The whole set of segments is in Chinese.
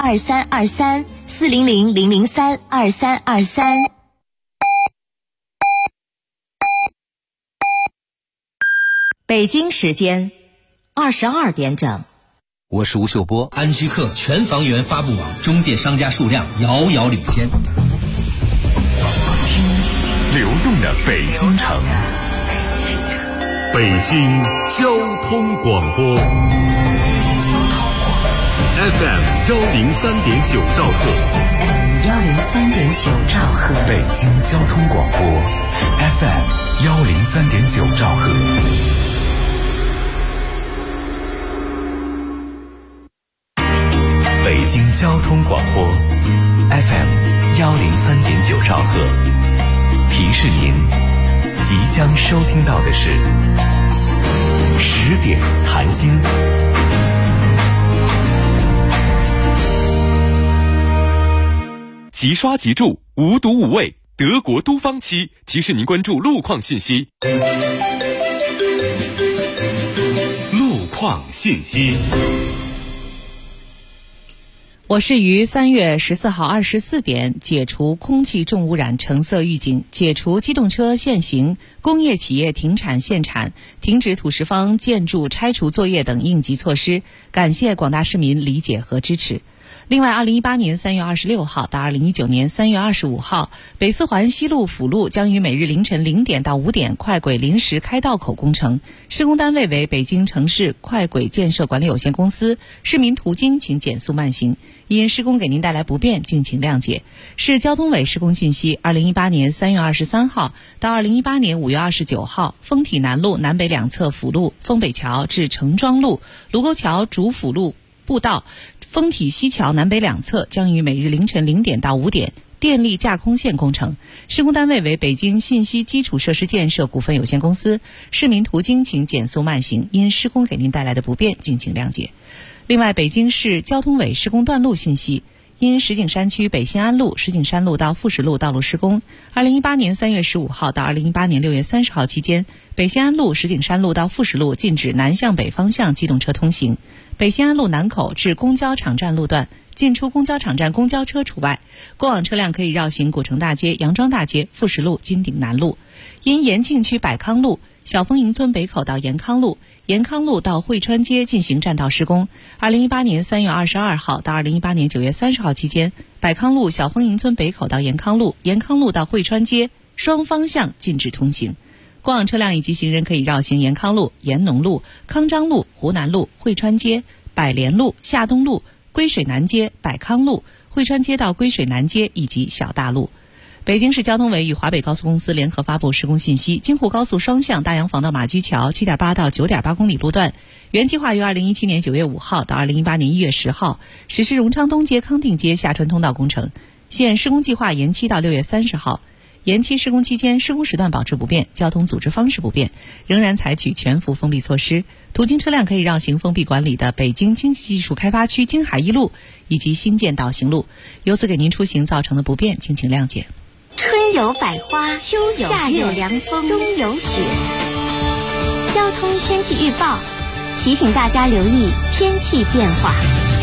2323，400-0032323。北京时间22点整。 我是吴秀波。 安居客全房源发布网中介商家数量遥遥领先。 听流动的北京城，北京交通广播 FM 103.9兆赫 103.9兆赫， 北京交通广播 FM 103.9兆赫。北京交通广播 FM 103.9兆赫，提示您即将收听到的是10点谈心。 即刷即住，无毒无味，德国都方漆提示您关注路况信息。路况信息。 我市于3月14号24点解除空气重污染橙色预警，解除机动车限行、工业企业停产限产、停止土石方建筑拆除作业等应急措施，感谢广大市民理解和支持。另外，2018年3月26号到2019年3月25号，北四环西路辅路将于每日凌晨0点到5点快轨临时开道口工程，施工单位为北京城市快轨建设管理有限公司，市民途经请减速慢行，因施工给您带来不便，敬请谅解。市交通委施工信息：2018年3月23号到2018年5月29号，丰体南路南北两侧辅路、丰北桥至城庄路、卢沟桥主辅路步道、丰体西桥南北两侧将于每日凌晨0点到5点电力架空线工程，施工单位为北京信息基础设施建设股份有限公司，市民途经请减速慢行，因施工给您带来的不便，敬请谅解。另外，北京市交通委施工段路信息：因石景山区北新安路、石景山路到富石路道路施工，2018年3月15号到2018年6月30号期间，北新安路、石景山路到富石路禁止南向北方向机动车通行，北新安路南口至公交场站路段进出公交场站公交车除外，过往车辆可以绕行古城大街、杨庄大街、富石路、金鼎南路。因延庆区百康路、小丰营村北口到延康路、延康路到汇川街进行占道施工，2018年3月22号到2018年9月30号期间，百康路、小丰营村北口到延康路、延康路到汇川街双方向禁止通行。过往车辆以及行人可以绕行延康路、延农路、康章路、湖南路、汇川街、百联路、夏东路、归水南街、百康路、汇川街到归水南街以及小大路。北京市交通委与华北高速公司联合发布施工信息：京沪高速双向大洋坊到马驹桥 7.8 到 9.8 公里路段，原计划于2017年9月5号到2018年1月10号实施荣昌东街康定街下穿通道工程，现施工计划延期到6月30号。延期施工期间，施工时段保持不变，交通组织方式不变，仍然采取全幅封闭措施。途经车辆可以绕行封闭管理的北京经济技术开发区京海一路以及新建道行路，由此给您出行造成的不便，敬请谅解。 春有百花，秋有夏有凉风，冬有雪。交通天气预报提醒大家留意天气变化。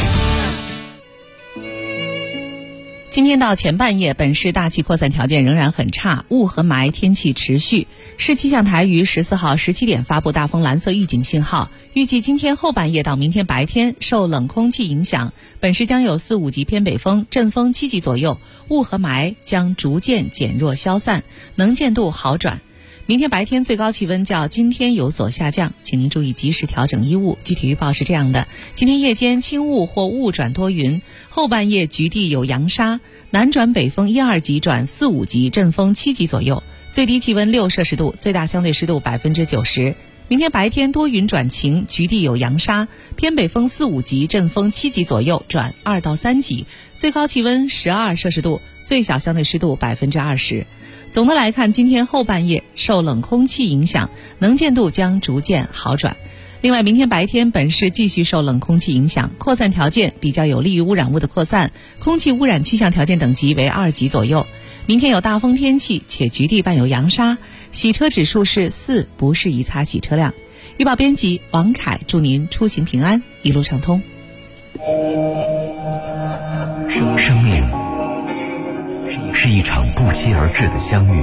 今天到前半夜，本市大气扩散条件仍然很差，雾和霾天气持续。市气象台于14号17点发布大风蓝色预警信号，预计今天后半夜到明天白天，受冷空气影响，本市将有4、5级偏北风，阵风7级左右，雾和霾将逐渐减弱消散，能见度好转。明天白天最高气温较今天有所下降，请您注意及时调整衣物。具体预报是这样的：今天夜间轻雾或雾转多云，后半夜局地有扬沙，南转北风1、2级转4、5级，阵风7级左右，最低气温6摄氏度，最大相对湿度90%。明天白天多云转晴，局地有扬沙，偏北风4、5级，阵风7级左右转2到3级，最高气温12摄氏度，最小相对湿度20%。总的来看，今天后半夜受冷空气影响，能见度将逐渐好转。另外，明天白天本市继续受冷空气影响，扩散条件比较有利于污染物的扩散，空气污染气象条件等级为2级左右。明天有大风天气，且局地伴有扬沙，洗车指数是4，不适宜擦洗车辆。预报编辑王凯，祝您出行平安，一路畅通。 生命是一场不期而至的相遇，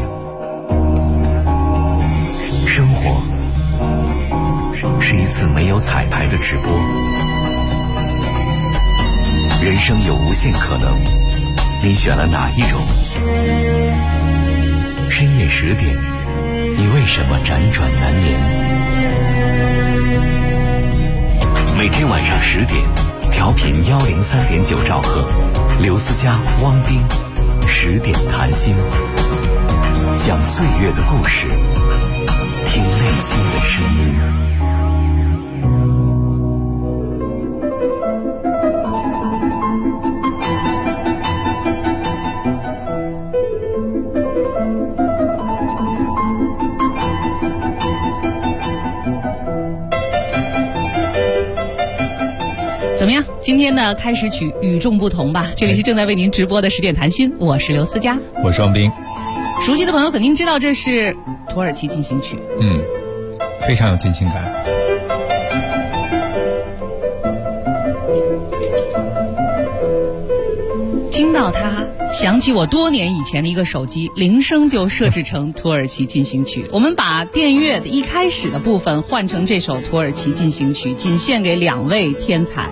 生活是一次没有彩排的直播，人生有无限可能，你选了哪一种？深夜10点，你为什么辗转难眠？每天晚上10点，调频103.9兆赫，刘思佳、汪斌10点谈心，讲岁月的故事，听内心的声音。 怎么样？今天的开始曲与众不同吧？这里是正在为您直播的10点谈心，我是刘思佳， 我是王斌。 熟悉的朋友肯定知道这是土耳其进行曲， 非常有进行感。 听到它，想起我多年以前的一个手机铃声就设置成土耳其进行曲。我们把电乐的一开始的部分换成这首土耳其进行曲，仅献给2位天才，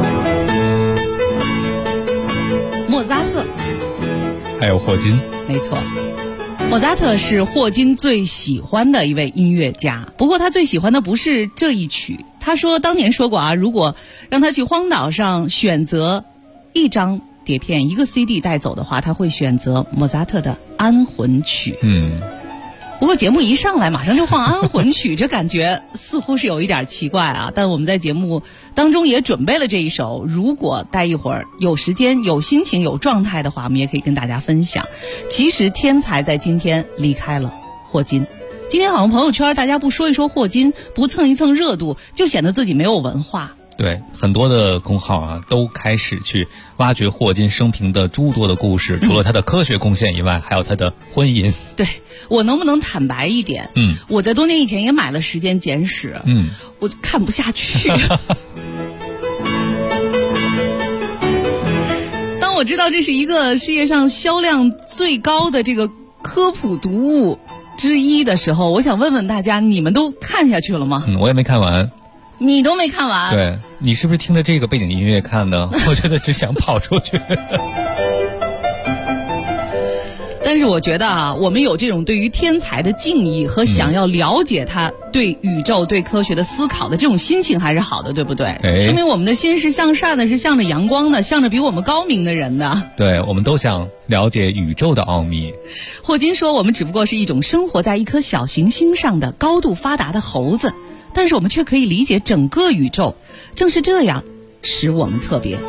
莫扎特还有霍金。 没错，莫扎特是霍金最喜欢的一位音乐家，不过他最喜欢的不是这一曲。他说当年说过啊，如果让他去荒岛上选择一张碟片一个 CD 带走的话，他会选择莫扎特的安魂曲。不过节目一上来马上就放安魂曲，这感觉似乎是有一点奇怪啊。但我们在节目当中也准备了这一首，如果待一会儿有时间有心情有状态的话，我们也可以跟大家分享。其实天才在今天离开了，霍金。今天好像朋友圈大家不说一说霍金，不蹭一蹭热度，就显得自己没有文化。 对，很多的公号啊都开始去挖掘霍金生平的诸多的故事，除了他的科学贡献以外，还有他的婚姻。 对，我能不能坦白一点？我在多年以前也买了《时间简史》，我看不下去。当我知道这是一个世界上销量最高的这个科普读物之一的时候，我想问问大家，你们都看下去了吗？ 我也没看完。 你都没看完？ 对，你是不是听着这个背景音乐看的？我觉得只想跑出去。 但是我觉得啊，我们有这种对于天才的敬意和想要了解他对宇宙、对科学的思考的这种心情还是好的，对不对？说明我们的心是向善的，是向着阳光的，向着比我们高明的人的。 对，我们都想了解宇宙的奥秘。 霍金说，我们只不过是一种生活在一颗小行星上的高度发达的猴子，但是我们却可以理解整个宇宙，正是这样使我们特别。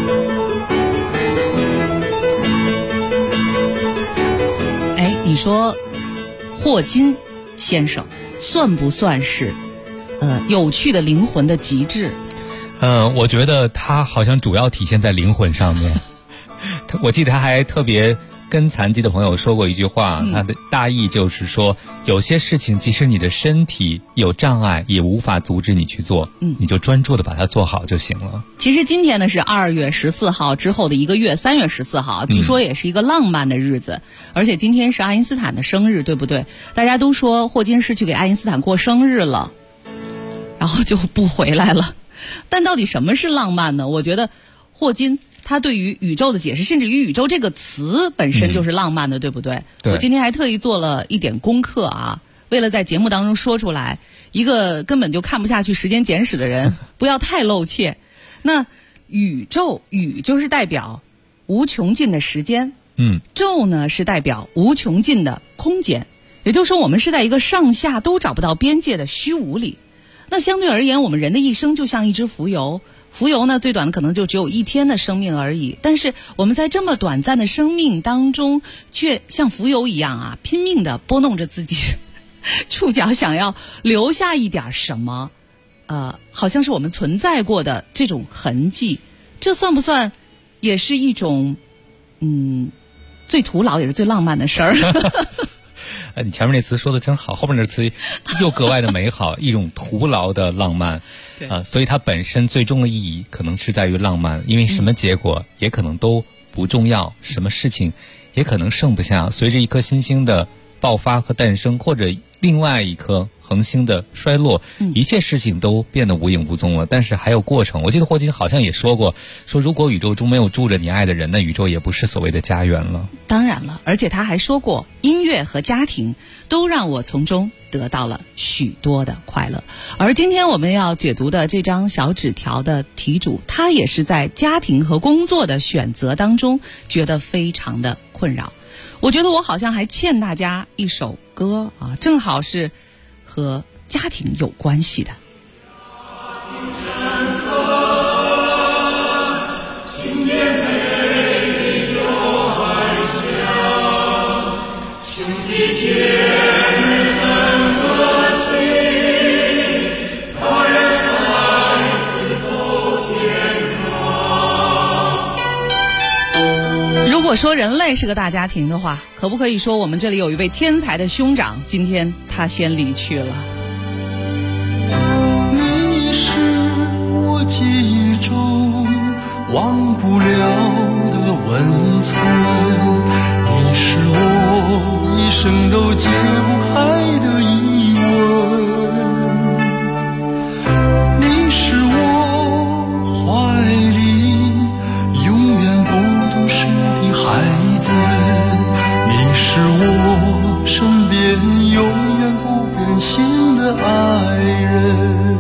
你说霍金先生算不算是有趣的灵魂的极致？ 我觉得他好像主要体现在灵魂上面。我记得他还特别跟残疾的朋友说过一句话，他的大意就是说，有些事情即使你的身体有障碍也无法阻止你去做，你就专注的把它做好就行了。 其实今天呢是2月14号之后的一个月，3月14号据说也是一个浪漫的日子，而且今天是爱因斯坦的生日，对不对？大家都说霍金是去给爱因斯坦过生日了，然后就不回来了。但到底什么是浪漫呢？我觉得霍金他对于宇宙的解释，甚至于宇宙这个词本身就是浪漫的，对不对？ 对。 我今天还特意做了一点功课啊，为了在节目当中说出来，一个根本就看不下去《时间简史》的人不要太露怯。那宇宙，宇就是代表无穷尽的时间，宙呢是代表无穷尽的空间，也就是说我们是在一个上下都找不到边界的虚无里。那相对而言，我们人的一生就像一只浮游，浮游呢最短的可能就只有1天的生命而已，但是我们在这么短暂的生命当中，却像浮游一样啊，拼命地拨弄着自己触角，想要留下一点什么，好像是我们存在过的这种痕迹。这算不算也是一种最徒劳也是最浪漫的事儿？ 你前面那词说的真好，后面那词又格外的美好，一种徒劳的浪漫。对所以它本身最终的意义可能是在于浪漫，因为什么结果也可能都不重要，什么事情也可能剩不下。随着一颗新星的爆发和诞生，或者另外一颗恒星的衰落，一切事情都变得无影无踪了，但是还有过程。我记得霍金好像也说过，说如果宇宙中没有住着你爱的人，那宇宙也不是所谓的家园了。 当然了，而且他还说过，音乐和家庭都让我从中得到了许多的快乐。而今天我们要解读的这张小纸条的题主，他也是在家庭和工作的选择当中觉得非常的困扰。我觉得我好像还欠大家一首歌啊，正好是和家庭有关系的。如果说人类是个大家庭的话，可不可以说我们这里有一位天才的兄长，今天他先离去了。 你是我记忆中忘不了的温存，你是我一生都解不开的疑问，你是我怀里永远不懂事的孩子，你是我身边永远不变心的爱人，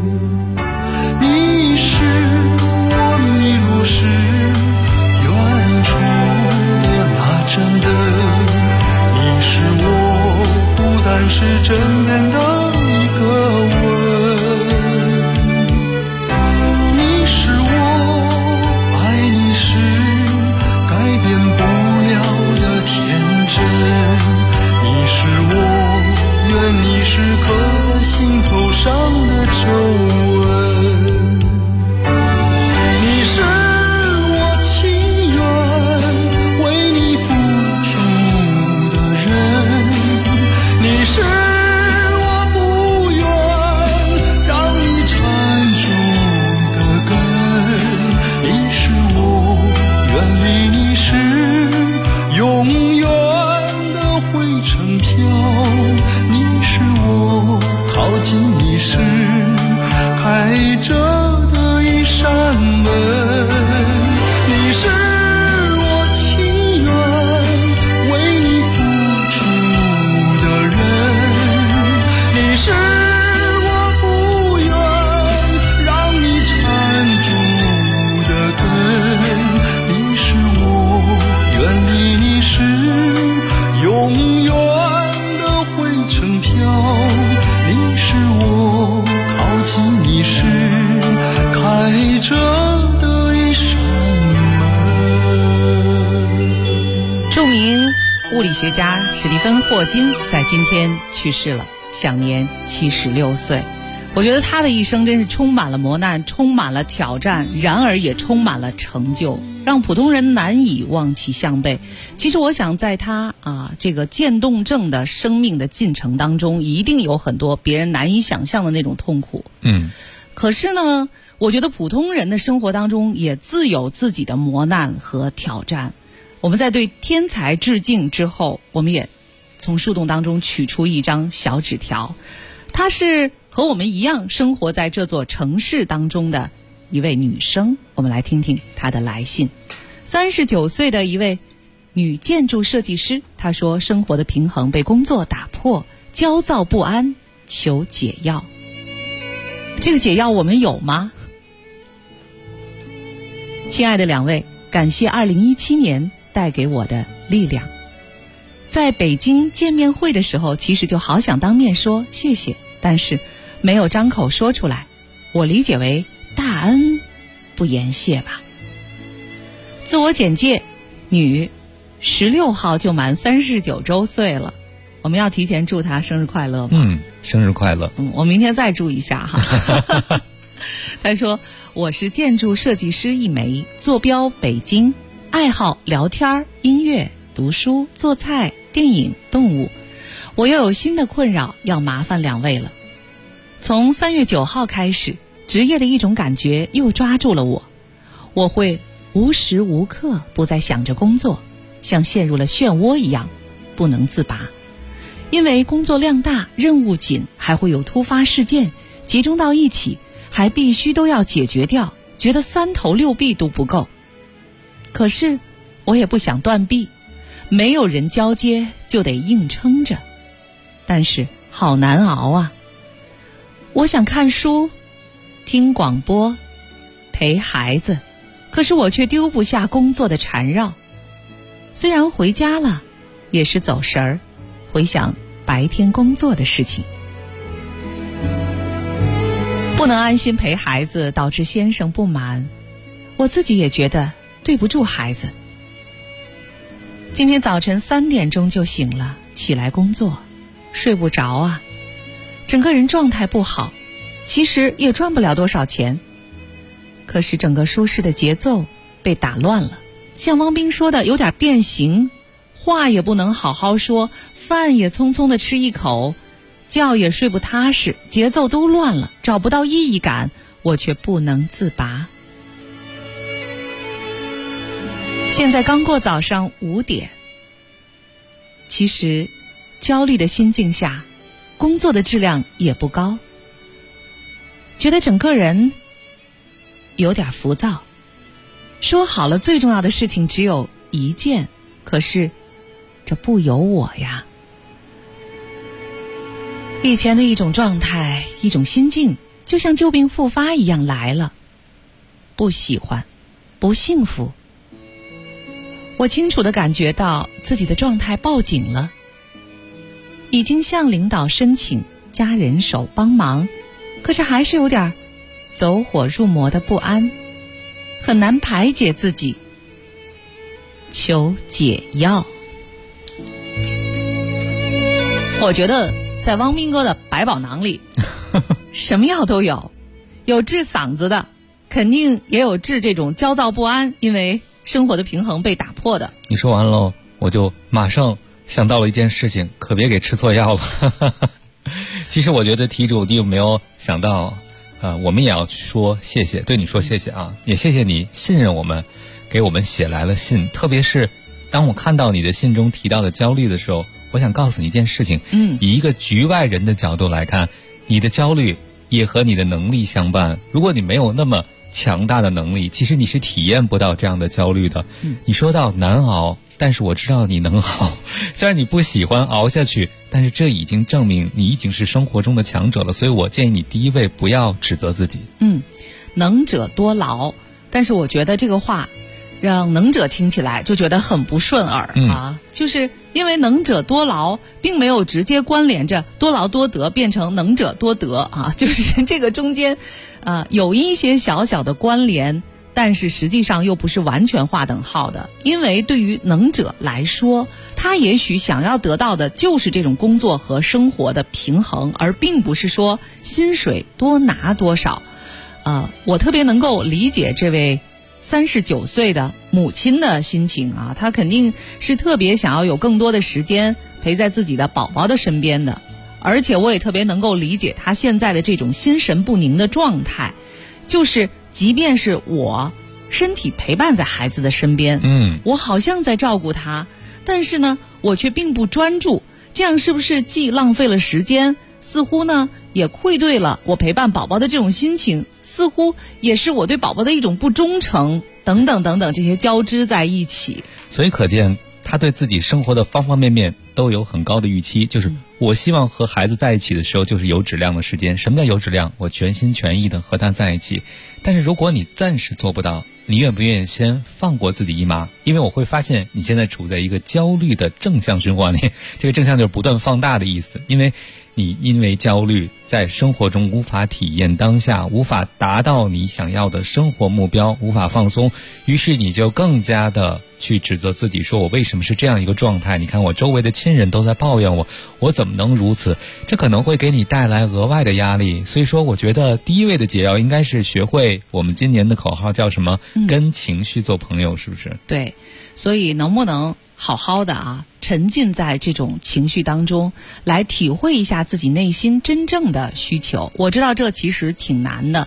你是我迷路时远处的那盏灯，你是我孤单时枕边的一个吻，你是我爱你时改变不了的天真，你是我愿你是刻在心头上的皱纹，你是我情愿为你付出的人，你是我不愿让你缠住的根，你是我远离你时永远的灰尘飘，你是我靠近你时开着的一扇门，你是我情愿为你付出的人，你是我不愿让你缠住的根，你是我远离你时永远的灰尘飘，你是我靠近你时开着的一扇门。 著名物理学家史蒂芬·霍金在今天去世了，享年76岁。我觉得他的一生真是充满了磨难，充满了挑战，然而也充满了成就，让普通人难以望其项背。其实我想在他这个渐冻症的生命的进程当中，一定有很多别人难以想象的那种痛苦。可是呢，我觉得普通人的生活当中也自有自己的磨难和挑战。我们在对天才致敬之后，我们也从树洞当中取出一张小纸条，它是和我们一样生活在这座城市当中的一位女生，我们来听听她的来信。39岁的一位女建筑设计师，她说生活的平衡被工作打破，焦躁不安，求解药。这个解药我们有吗？亲爱的两位，感谢2017年带给我的力量。在北京见面会的时候，其实就好想当面说谢谢，但是没有张口说出来，我理解为大恩不言谢吧。自我简介，女，16号就满39周岁了，我们要提前祝她生日快乐吗？ 生日快乐。 我明天再祝一下哈。她说我是建筑设计师一枚，坐标北京，爱好聊天、音乐、读书、做菜、电影、动物。我又有新的困扰要麻烦两位了。从3月9号开始，职业的一种感觉又抓住了我，我会无时无刻不在想着工作，像陷入了漩涡一样不能自拔。因为工作量大，任务紧，还会有突发事件集中到一起，还必须都要解决掉，觉得三头六臂都不够。可是我也不想断臂，没有人交接就得硬撑着，但是好难熬啊。我想看书，听广播，陪孩子，可是我却丢不下工作的缠绕。虽然回家了，也是走神儿，回想白天工作的事情。不能安心陪孩子，导致先生不满，我自己也觉得对不住孩子。今天早晨3点钟就醒了，起来工作，睡不着啊，整个人状态不好，其实也赚不了多少钱。可是整个舒适的节奏被打乱了，像汪斌说的有点变形，话也不能好好说，饭也匆匆的吃一口，觉也睡不踏实，节奏都乱了，找不到意义感，我却不能自拔。现在刚过早上5点，其实焦虑的心境下，工作的质量也不高，觉得整个人有点浮躁。说好了最重要的事情只有一件，可是这不由我呀。以前的一种状态，一种心境，就像旧病复发一样来了，不喜欢，不幸福。我清楚地感觉到自己的状态报警了，已经向领导申请加人手帮忙，可是还是有点走火入魔的不安，很难排解自己，求解药。我觉得在汪斌哥的百宝囊里什么药都有，有治嗓子的，肯定也有治这种焦躁不安，因为生活的平衡被打破的。 你说完了，我就马上想到了一件事情，可别给吃错药了。其实我觉得题主你有没有想到我们也要说谢谢，对你说谢谢啊，也谢谢你信任我们，给我们写来了信。特别是当我看到你的信中提到的焦虑的时候，我想告诉你一件事情，以一个局外人的角度来看，你的焦虑也和你的能力相伴。如果你没有那么强大的能力，其实你是体验不到这样的焦虑的。你说到难熬，但是我知道你能熬，虽然你不喜欢熬下去，但是这已经证明你已经是生活中的强者了。所以我建议你第一位不要指责自己。 能者多劳，但是我觉得这个话让能者听起来就觉得很不顺耳啊，就是因为能者多劳并没有直接关联着多劳多得变成能者多得啊，就是这个中间有一些小小的关联，但是实际上又不是完全划等号的。因为对于能者来说，他也许想要得到的就是这种工作和生活的平衡，而并不是说薪水多拿多少。我特别能够理解这位39岁的母亲的心情啊，她肯定是特别想要有更多的时间陪在自己的宝宝的身边的，而且我也特别能够理解她现在的这种心神不宁的状态，就是即便是我身体陪伴在孩子的身边，我好像在照顾他，但是呢我却并不专注，这样是不是既浪费了时间，似乎呢也愧对了我陪伴宝宝的这种心情，似乎也是我对宝宝的一种不忠诚，等等等等，这些交织在一起。 所以可见他对自己生活的方方面面都有很高的预期，就是我希望和孩子在一起的时候就是有质量的时间。什么叫有质量？我全心全意的和他在一起。但是如果你暂时做不到，你愿不愿意先放过自己一马？因为我会发现你现在处在一个焦虑的正向循环里，这个正向就是不断放大的意思。因为焦虑在生活中无法体验当下，无法达到你想要的生活目标，无法放松，于是你就更加的去指责自己，说我为什么是这样一个状态，你看我周围的亲人都在抱怨我，我怎么能如此？这可能会给你带来额外的压力。所以说我觉得第一位的解药应该是学会我们今年的口号叫什么？跟情绪做朋友，是不是？ 对，所以能不能好好的沉浸在这种情绪当中，来体会一下自己内心真正的需求。我知道这其实挺难的，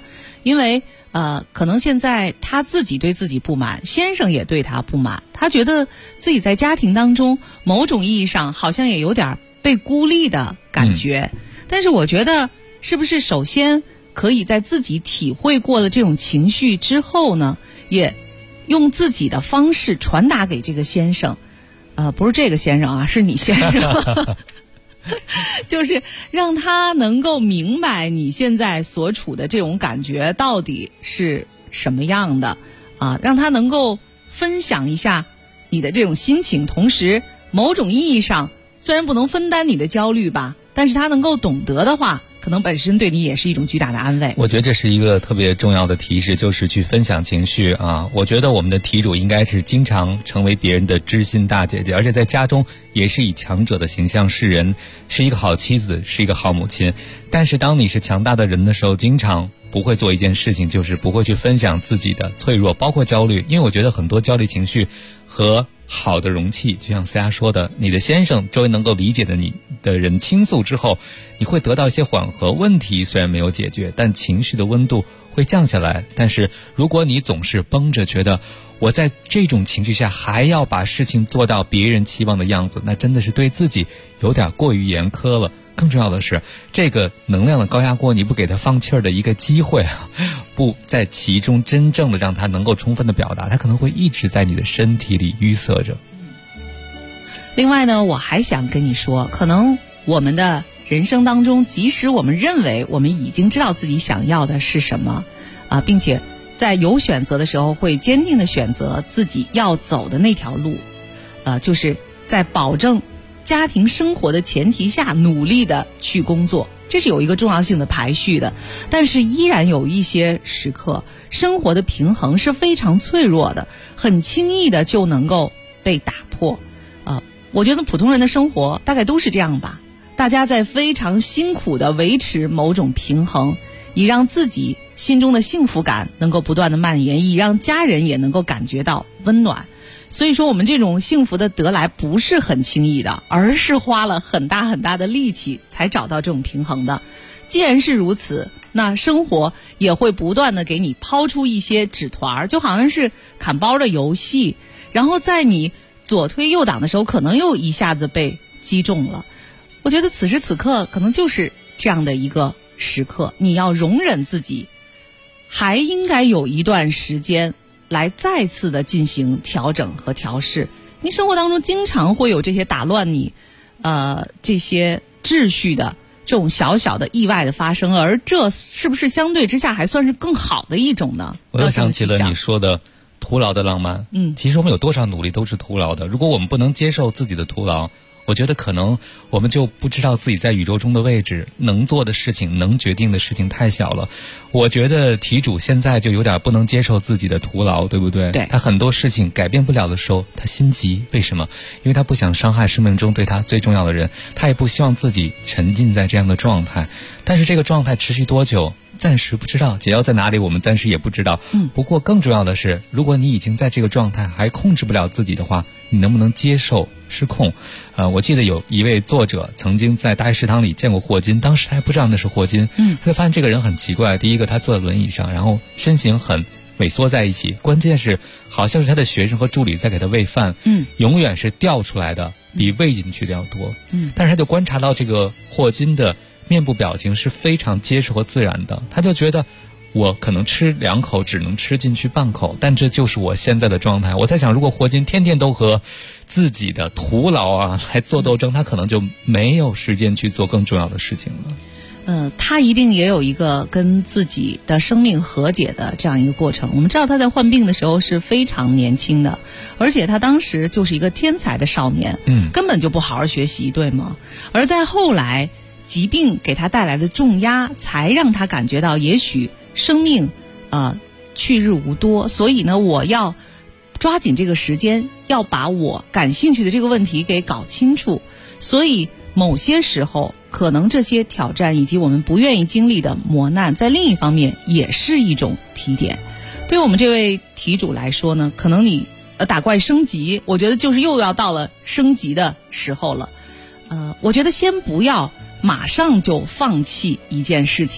因为可能现在他自己对自己不满，先生也对他不满，他觉得自己在家庭当中某种意义上好像也有点被孤立的感觉。但是我觉得是不是首先可以在自己体会过了这种情绪之后呢，也用自己的方式传达给这个先生，不是这个先生啊，是你先生就是让他能够明白你现在所处的这种感觉到底是什么样的啊，让他能够分享一下你的这种心情，同时某种意义上虽然不能分担你的焦虑吧，但是他能够懂得的话，可能本身对你也是一种巨大的安慰。 我觉得这是一个特别重要的提示，就是去分享情绪啊。我觉得我们的题主应该是经常成为别人的知心大姐姐，而且在家中也是以强者的形象示人，是一个好妻子，是一个好母亲。但是当你是强大的人的时候，经常不会做一件事情，就是不会去分享自己的脆弱，包括焦虑。因为我觉得很多焦虑情绪和好的容器，就像思佳说的，你的先生周围能够理解的你的人倾诉之后，你会得到一些缓和，问题虽然没有解决，但情绪的温度会降下来。但是如果你总是绷着，觉得我在这种情绪下还要把事情做到别人期望的样子，那真的是对自己有点过于严苛了。更重要的是，这个能量的高压锅，你不给他放气儿的一个机会啊，不在其中真正的让他能够充分的表达，他可能会一直在你的身体里淤塞着。 另外呢，我还想跟你说，可能我们的人生当中，即使我们认为我们已经知道自己想要的是什么啊，并且在有选择的时候会坚定的选择自己要走的那条路，就是在保证家庭生活的前提下努力的去工作，这是有一个重要性的排序的。但是依然有一些时刻，生活的平衡是非常脆弱的，很轻易的就能够被打破。我觉得普通人的生活大概都是这样吧，大家在非常辛苦的维持某种平衡，以让自己心中的幸福感能够不断的蔓延，以让家人也能够感觉到温暖。所以说我们这种幸福的得来不是很轻易的，而是花了很大很大的力气才找到这种平衡的。既然是如此，那生活也会不断的给你抛出一些纸团，就好像是砍包的游戏，然后在你左推右挡的时候，可能又一下子被击中了。我觉得此时此刻可能就是这样的一个时刻，你要容忍自己，还应该有一段时间来再次的进行调整和调试。你生活当中经常会有这些打乱你这些秩序的这种小小的意外的发生，而这是不是相对之下还算是更好的一种呢？ 我又想起了你说的徒劳的浪漫。其实我们有多少努力都是徒劳的。如果我们不能接受自己的徒劳，我觉得可能我们就不知道自己在宇宙中的位置，能做的事情，能决定的事情太小了。我觉得题主现在就有点不能接受自己的徒劳，对不对？ 对， 他很多事情改变不了的时候，他心急。为什么？因为他不想伤害生命中对他最重要的人，他也不希望自己沉浸在这样的状态。但是这个状态持续多久，暂时不知道，解药在哪里我们暂时也不知道。不过更重要的是，如果你已经在这个状态还控制不了自己的话，你能不能接受失控？我记得有一位作者曾经在大学食堂里见过霍金，当时他还不知道那是霍金。他就发现这个人很奇怪，第一个他坐在轮椅上，然后身形很萎缩在一起，关键是好像是他的学生和助理在给他喂饭，永远是掉出来的比喂进去的要多。但是他就观察到这个霍金的面部表情是非常结实和自然的，他就觉得我可能吃2口只能吃进去半口，但这就是我现在的状态。我在想，如果霍金天天都和自己的徒劳来做斗争，他可能就没有时间去做更重要的事情了。 他一定也有一个跟自己的生命和解的这样一个过程。我们知道他在患病的时候是非常年轻的，而且他当时就是一个天才的少年，根本就不好好学习，对吗？而在后来疾病给他带来的重压，才让他感觉到也许生命去日无多，所以呢，我要抓紧这个时间，要把我感兴趣的这个问题给搞清楚。所以某些时候可能这些挑战以及我们不愿意经历的磨难，在另一方面也是一种提点。对我们这位题主来说呢，可能你打怪升级，我觉得就是又要到了升级的时候了。我觉得先不要马上就放弃一件事情，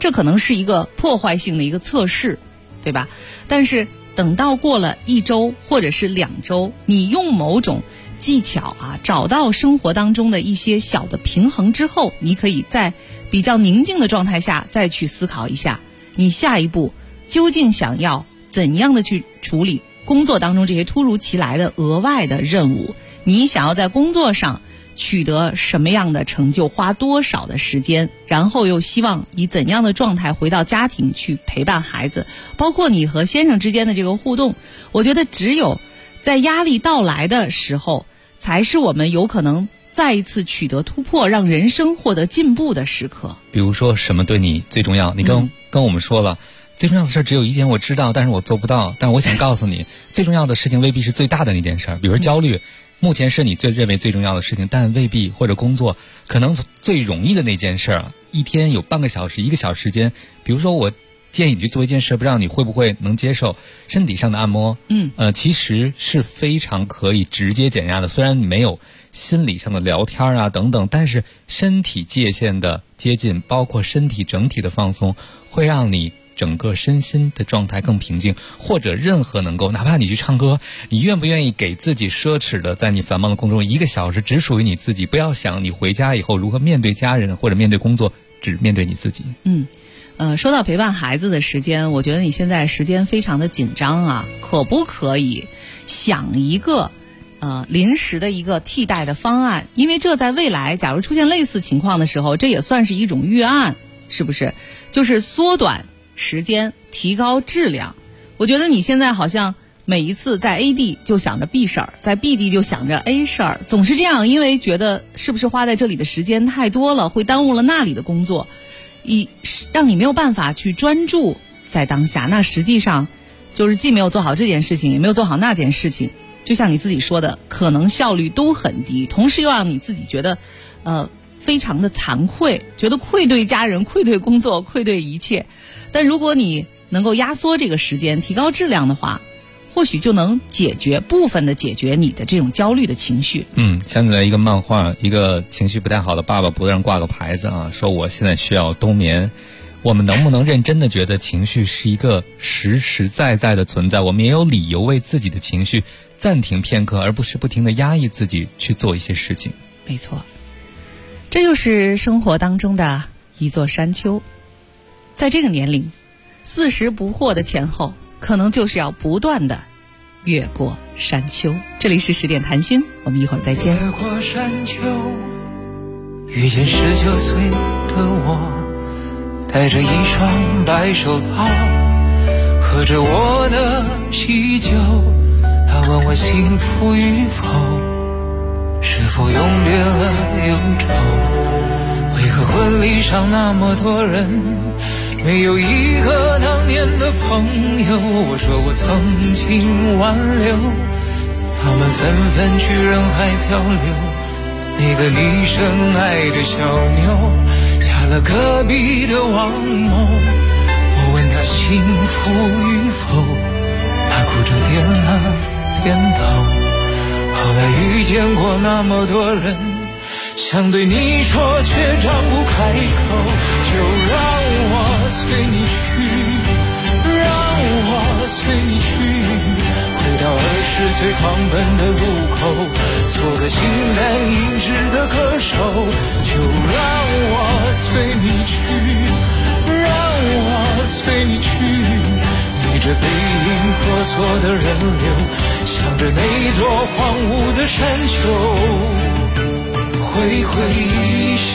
这可能是一个破坏性的一个测试，对吧？但是等到过了1周或者是2周，你用某种技巧找到生活当中的一些小的平衡之后，你可以在比较宁静的状态下再去思考一下，你下一步究竟想要怎样的去处理工作当中这些突如其来的额外的任务，你想要在工作上取得什么样的成就，花多少的时间，然后又希望以怎样的状态回到家庭去陪伴孩子，包括你和先生之间的这个互动。我觉得只有在压力到来的时候，才是我们有可能再一次取得突破，让人生获得进步的时刻。 比如说什么对你最重要，你跟我们说了最重要的事只有一件，我知道但是我做不到，但是我想告诉你最重要的事情未必是最大的那件事。比如说焦虑目前是你认为最重要的事情，但未必，或者工作可能最容易的那件事一天有半个小时1个小时时间，比如说我建议你去做一件事，不知道你会不会能接受身体上的按摩。其实是非常可以直接减压的，虽然你没有心理上的聊天等等，但是身体界限的接近，包括身体整体的放松，会让你整个身心的状态更平静。或者任何能够，哪怕你去唱歌，你愿不愿意给自己奢侈的在你繁忙的工作中1个小时只属于你自己，不要想你回家以后如何面对家人或者面对工作，只面对你自己。 说到陪伴孩子的时间，我觉得你现在时间非常的紧张可不可以想一个临时的一个替代的方案？因为这在未来假如出现类似情况的时候，这也算是一种预案，是不是？就是缩短时间，提高质量。我觉得你现在好像每一次在 A 地就想着 B 事儿，在 B 地就想着 A 事儿，总是这样，因为觉得是不是花在这里的时间太多了，会耽误了那里的工作，让你没有办法去专注在当下。那实际上就是既没有做好这件事情，也没有做好那件事情，就像你自己说的，可能效率都很低，同时又让你自己觉得非常的惭愧，觉得愧对家人，愧对工作，愧对一切。但如果你能够压缩这个时间，提高质量的话，或许就能部分的解决你的这种焦虑的情绪。 想起来一个漫画，一个情绪不太好的爸爸脖子上挂个牌子说我现在需要冬眠。我们能不能认真的觉得情绪是一个实实在在的存在，我们也有理由为自己的情绪暂停片刻，而不是不停的压抑自己去做一些事情。 没错，这就是生活当中的一座山丘。在这个年龄40不惑的前后，可能就是要不断的越过山丘。这里是10点谈心，我们一会儿再见。 越过山丘，遇见19岁的我，戴着一双白手套，喝着我的喜酒。他问我幸福与否，是否永别了忧愁？为何婚礼上那么多人，没有一个当年的朋友？我说我曾经挽留，他们纷纷去人海漂流。那个你深爱的小妞嫁了隔壁的王某，我问他幸福与否，他哭着点了点头。后来遇见过那么多人，想对你说却张不开口，就让我随你去，让我随你去，回到20岁狂奔的路口，做个形单影只的歌手。就让我随你去，让我随你去，逆着背影婆娑的人流，向着那座荒芜的山丘挥挥衣袖。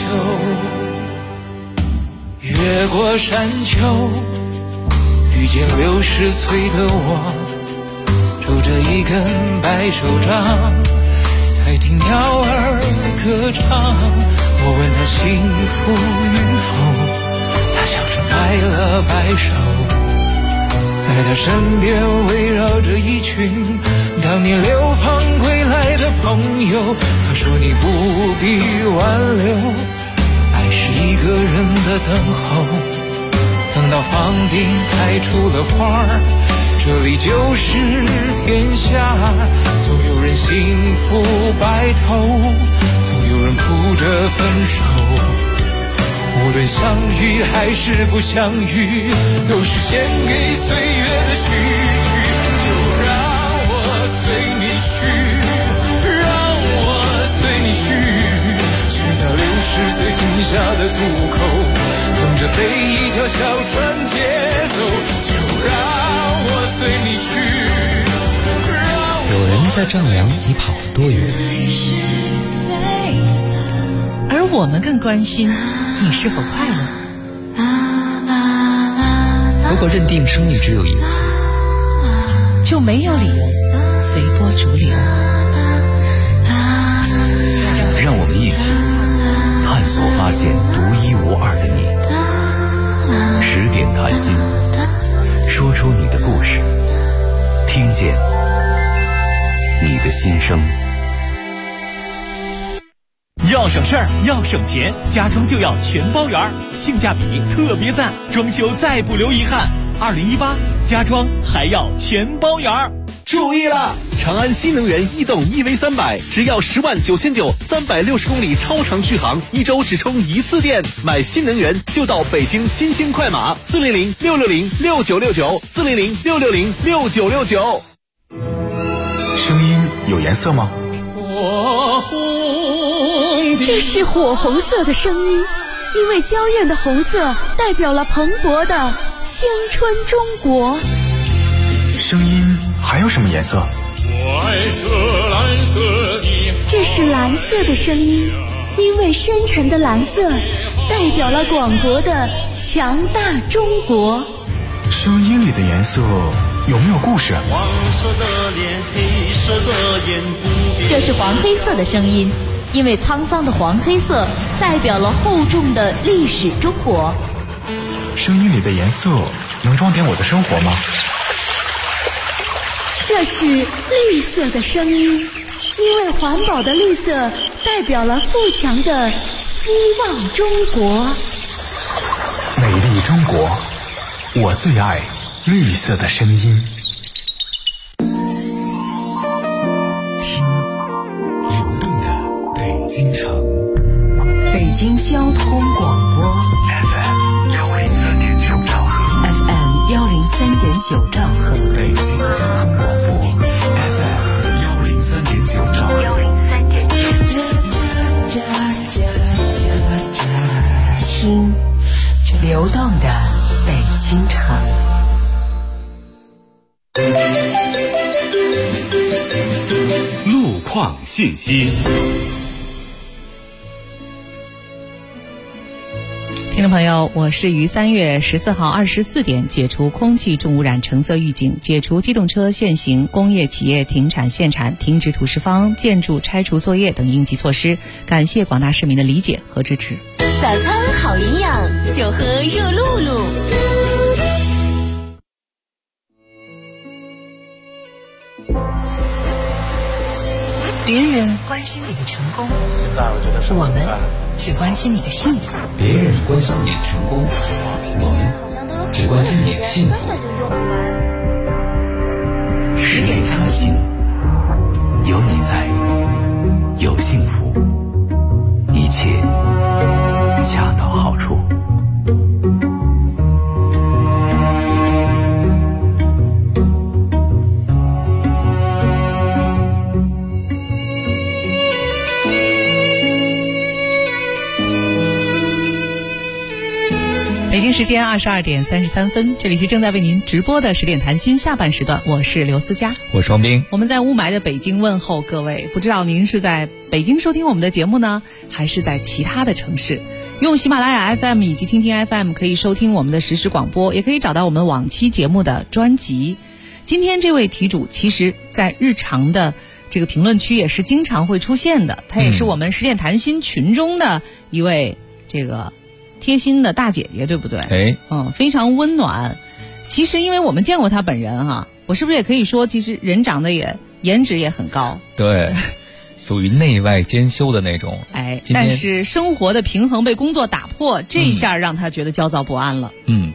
越过山丘，遇见60岁的我，拄着一根白手杖，在听鸟儿歌唱。我问他幸福与否，他笑着摆了摆手。在他身边围绕着一群当年流放归来的朋友。他说你不必挽留，爱是一个人的等候。等到房顶开出了花儿，这里就是天下。总有人幸福白头，总有人哭着分手。 无论相遇还是不相遇，都是献给岁月的序曲。就让我随你去，让我随你去，直到60岁停下的渡口，等着被一条小船接走。就让我随你去。 有人在丈量你跑了多远， 而我们更关心你是否快乐。 如果认定生命只有一次， 就没有理由随波逐流。 让我们一起探索发现独一无二的你。10点谈心，说出你的故事，听见你的心声。 要省事儿，要省钱，家装就要全包圆，性价比特别赞，装修再不留遗憾。2018家装还要全包圆。注意了，长安新能源逸动 EV300只要10.99360公里超长续航，1周只充1次电。买新能源就到北京新兴快马400-660-6969，400-660-6969。 声音有颜色吗？ 这是火红色的声音，因为娇艳的红色代表了蓬勃的青春中国。 声音还有什么颜色？ 这是蓝色的声音，因为深沉的蓝色代表了广博的强大中国。 声音里的颜色有没有故事？ 黄色的脸，黑色的眼，不变。 这是黄黑色的声音，因为沧桑的黄黑色代表了厚重的历史中国。 声音里的颜色能装点我的生活吗？ 这是绿色的声音，因为环保的绿色代表了富强的希望中国。 美丽中国，我最爱绿色的声音。 听流动的北京城， 北京交通广播 FM 103.9兆赫 ，FM 103.9兆赫， 北京交通广播 FM 103.9兆赫听流动的北京城。 路况信息。 听众朋友，我是于3月14号24点解除空气重污染橙色预警，解除机动车限行，工业企业停产限产，停止土石方建筑拆除作业等应急措施。感谢广大市民的理解和支持。 早餐好营养，就喝热露露。 别人关心你的成功，我们只关心你的幸福。 别人关心你的成功，我们只关心你的幸福。 10点谈心，有你在，有幸福，一切恰到好处。 北京时间22点33分，这里是正在为您直播的10点谈心下半时段，我是刘思佳， 我是王斌。 我们在雾霾的北京问候各位，不知道您是在北京收听我们的节目呢，还是在其他的城市？用喜马拉雅 FM 以及听听 FM 可以收听我们的实时广播，也可以找到我们往期节目的专辑。今天这位题主其实在日常的这个评论区也是经常会出现的，他也是我们10点谈心群中的一位这个贴心的大姐姐，对不对？非常温暖。其实因为我们见过她本人哈，我是不是也可以说，其实人长得也颜值也很高？ 对，属于内外兼修的那种。但是生活的平衡被工作打破，这一下让她觉得焦躁不安了。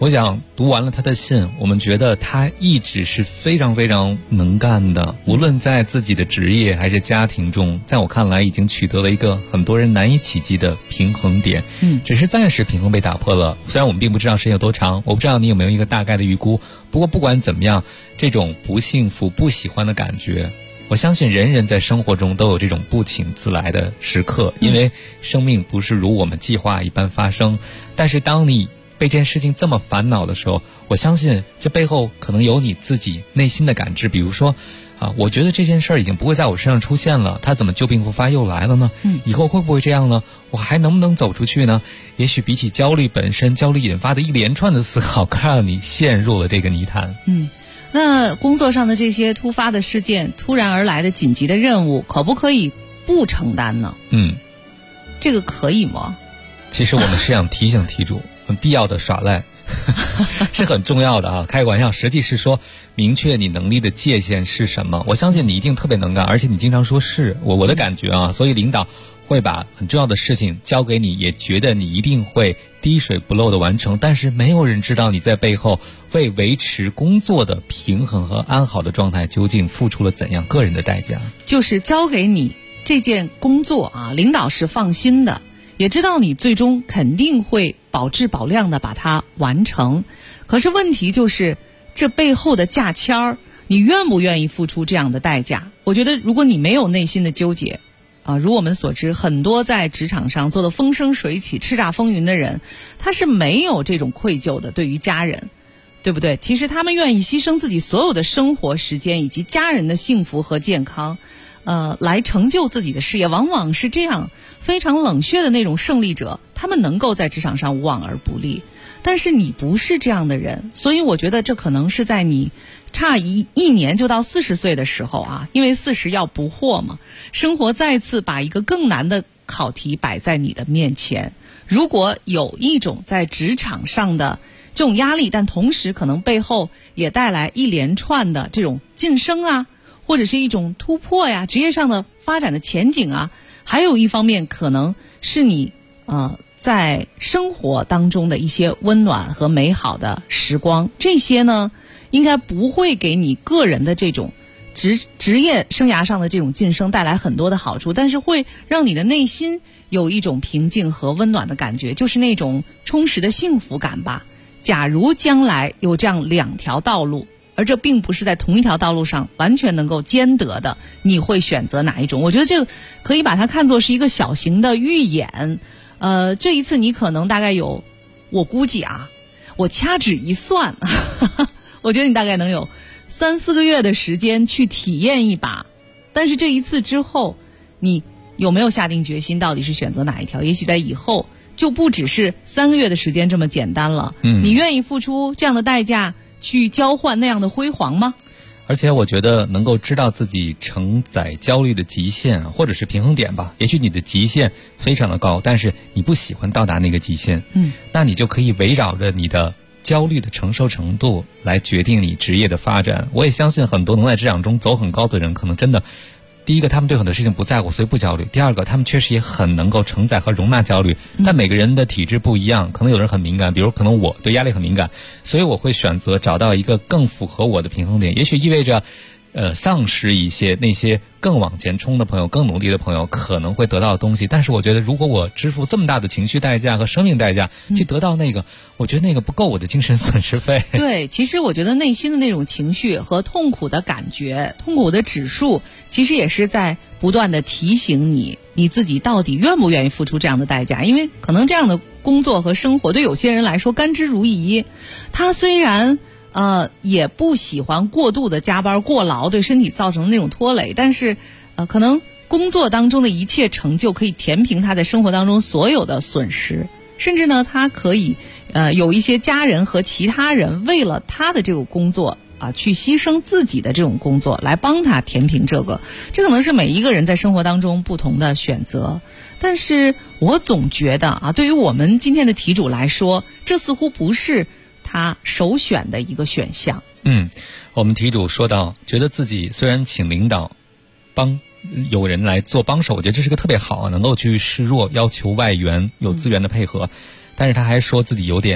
我想读完了他的信，我们觉得他一直是非常非常能干的，无论在自己的职业还是家庭中，在我看来已经取得了一个很多人难以企及的平衡点。只是暂时平衡被打破了。虽然我们并不知道时间有多长，我不知道你有没有一个大概的预估，不过不管怎么样，这种不幸福、不喜欢的感觉，我相信人人在生活中都有这种不请自来的时刻，因为生命不是如我们计划一般发生。但是当你被这件事情这么烦恼的时候，我相信这背后可能有你自己内心的感知。比如说我觉得这件事儿已经不会在我身上出现了，它怎么旧病复发又来了呢？以后会不会这样呢？我还能不能走出去呢？也许比起焦虑本身，焦虑引发的一连串的思考更让你陷入了这个泥潭。 那工作上的这些突发的事件，突然而来的紧急的任务，可不可以不承担呢？这个可以吗？ 其实我们是想提醒题主，必要的耍赖是很重要的啊！开个玩笑，实际是说明确你能力的界限是什么。我相信你一定特别能干，而且你经常说是我的感觉啊，所以领导会把很重要的事情交给你，也觉得你一定会滴水不漏的完成。但是没有人知道你在背后为维持工作的平衡和安好的状态究竟付出了怎样个人的代价。 就是交给你这件工作啊，领导是放心的，也知道你最终肯定会保质保量的把它完成。可是问题就是这背后的价签儿，你愿不愿意付出这样的代价？我觉得如果你没有内心的纠结如我们所知，很多在职场上做得风生水起、叱咤风云的人，他是没有这种愧疚的，对于家人，对不对？其实他们愿意牺牲自己所有的生活时间以及家人的幸福和健康来成就自己的事业。往往是这样非常冷血的那种胜利者，他们能够在职场上无往而不利。但是你不是这样的人，所以我觉得这可能是在你差一年就到40岁的时候因为40要不惑嘛，生活再次把一个更难的考题摆在你的面前。如果有一种在职场上的这种压力，但同时可能背后也带来一连串的这种晋升或者是一种突破职业上的发展的前景还有一方面可能是你在生活当中的一些温暖和美好的时光，这些呢应该不会给你个人的这种职业生涯上的这种晋升带来很多的好处，但是会让你的内心有一种平静和温暖的感觉，就是那种充实的幸福感吧。假如将来有这样2条道路，而这并不是在同一条道路上完全能够兼得的，你会选择哪一种？我觉得这个可以把它看作是一个小型的预演。这一次你可能大概有，我估计我掐指一算我觉得你大概能有3-4个月的时间去体验一把。但是这一次之后，你有没有下定决心到底是选择哪一条？也许在以后就不只是3个月的时间这么简单了。你愿意付出这样的代价去交换那样的辉煌吗？ 而且我觉得能够知道自己承载焦虑的极限或者是平衡点吧。也许你的极限非常的高，但是你不喜欢到达那个极限，那你就可以围绕着你的焦虑的承受程度来决定你职业的发展。我也相信很多能在职场中走很高的人，可能真的第一个他们对很多事情不在乎，所以不焦虑；第二个他们确实也很能够承载和容纳焦虑，但每个人的体质不一样，可能有人很敏感，比如可能我对压力很敏感，所以我会选择找到一个更符合我的平衡点。也许意味着丧失一些那些更往前冲的朋友，更努力的朋友可能会得到的东西。但是我觉得如果我支付这么大的情绪代价和生命代价去得到那个，我觉得那个不够我的精神损失费。 对，其实我觉得内心的那种情绪和痛苦的感觉，痛苦的指数其实也是在不断的提醒你自己到底愿不愿意付出这样的代价。因为可能这样的工作和生活对有些人来说甘之如饴，他虽然也不喜欢过度的加班过劳对身体造成的那种拖累，但是可能工作当中的一切成就可以填平他在生活当中所有的损失，甚至呢他可以有一些家人和其他人为了他的这个工作去牺牲自己的这种工作来帮他填平这可能是每一个人在生活当中不同的选择。但是我总觉得对于我们今天的题主来说，这似乎不是他首选的一个选项。 我们题主说到，觉得自己虽然请领导有人来做帮手，我觉得这是个特别好能够去示弱，要求外援有资源的配合，但是他还说自己有点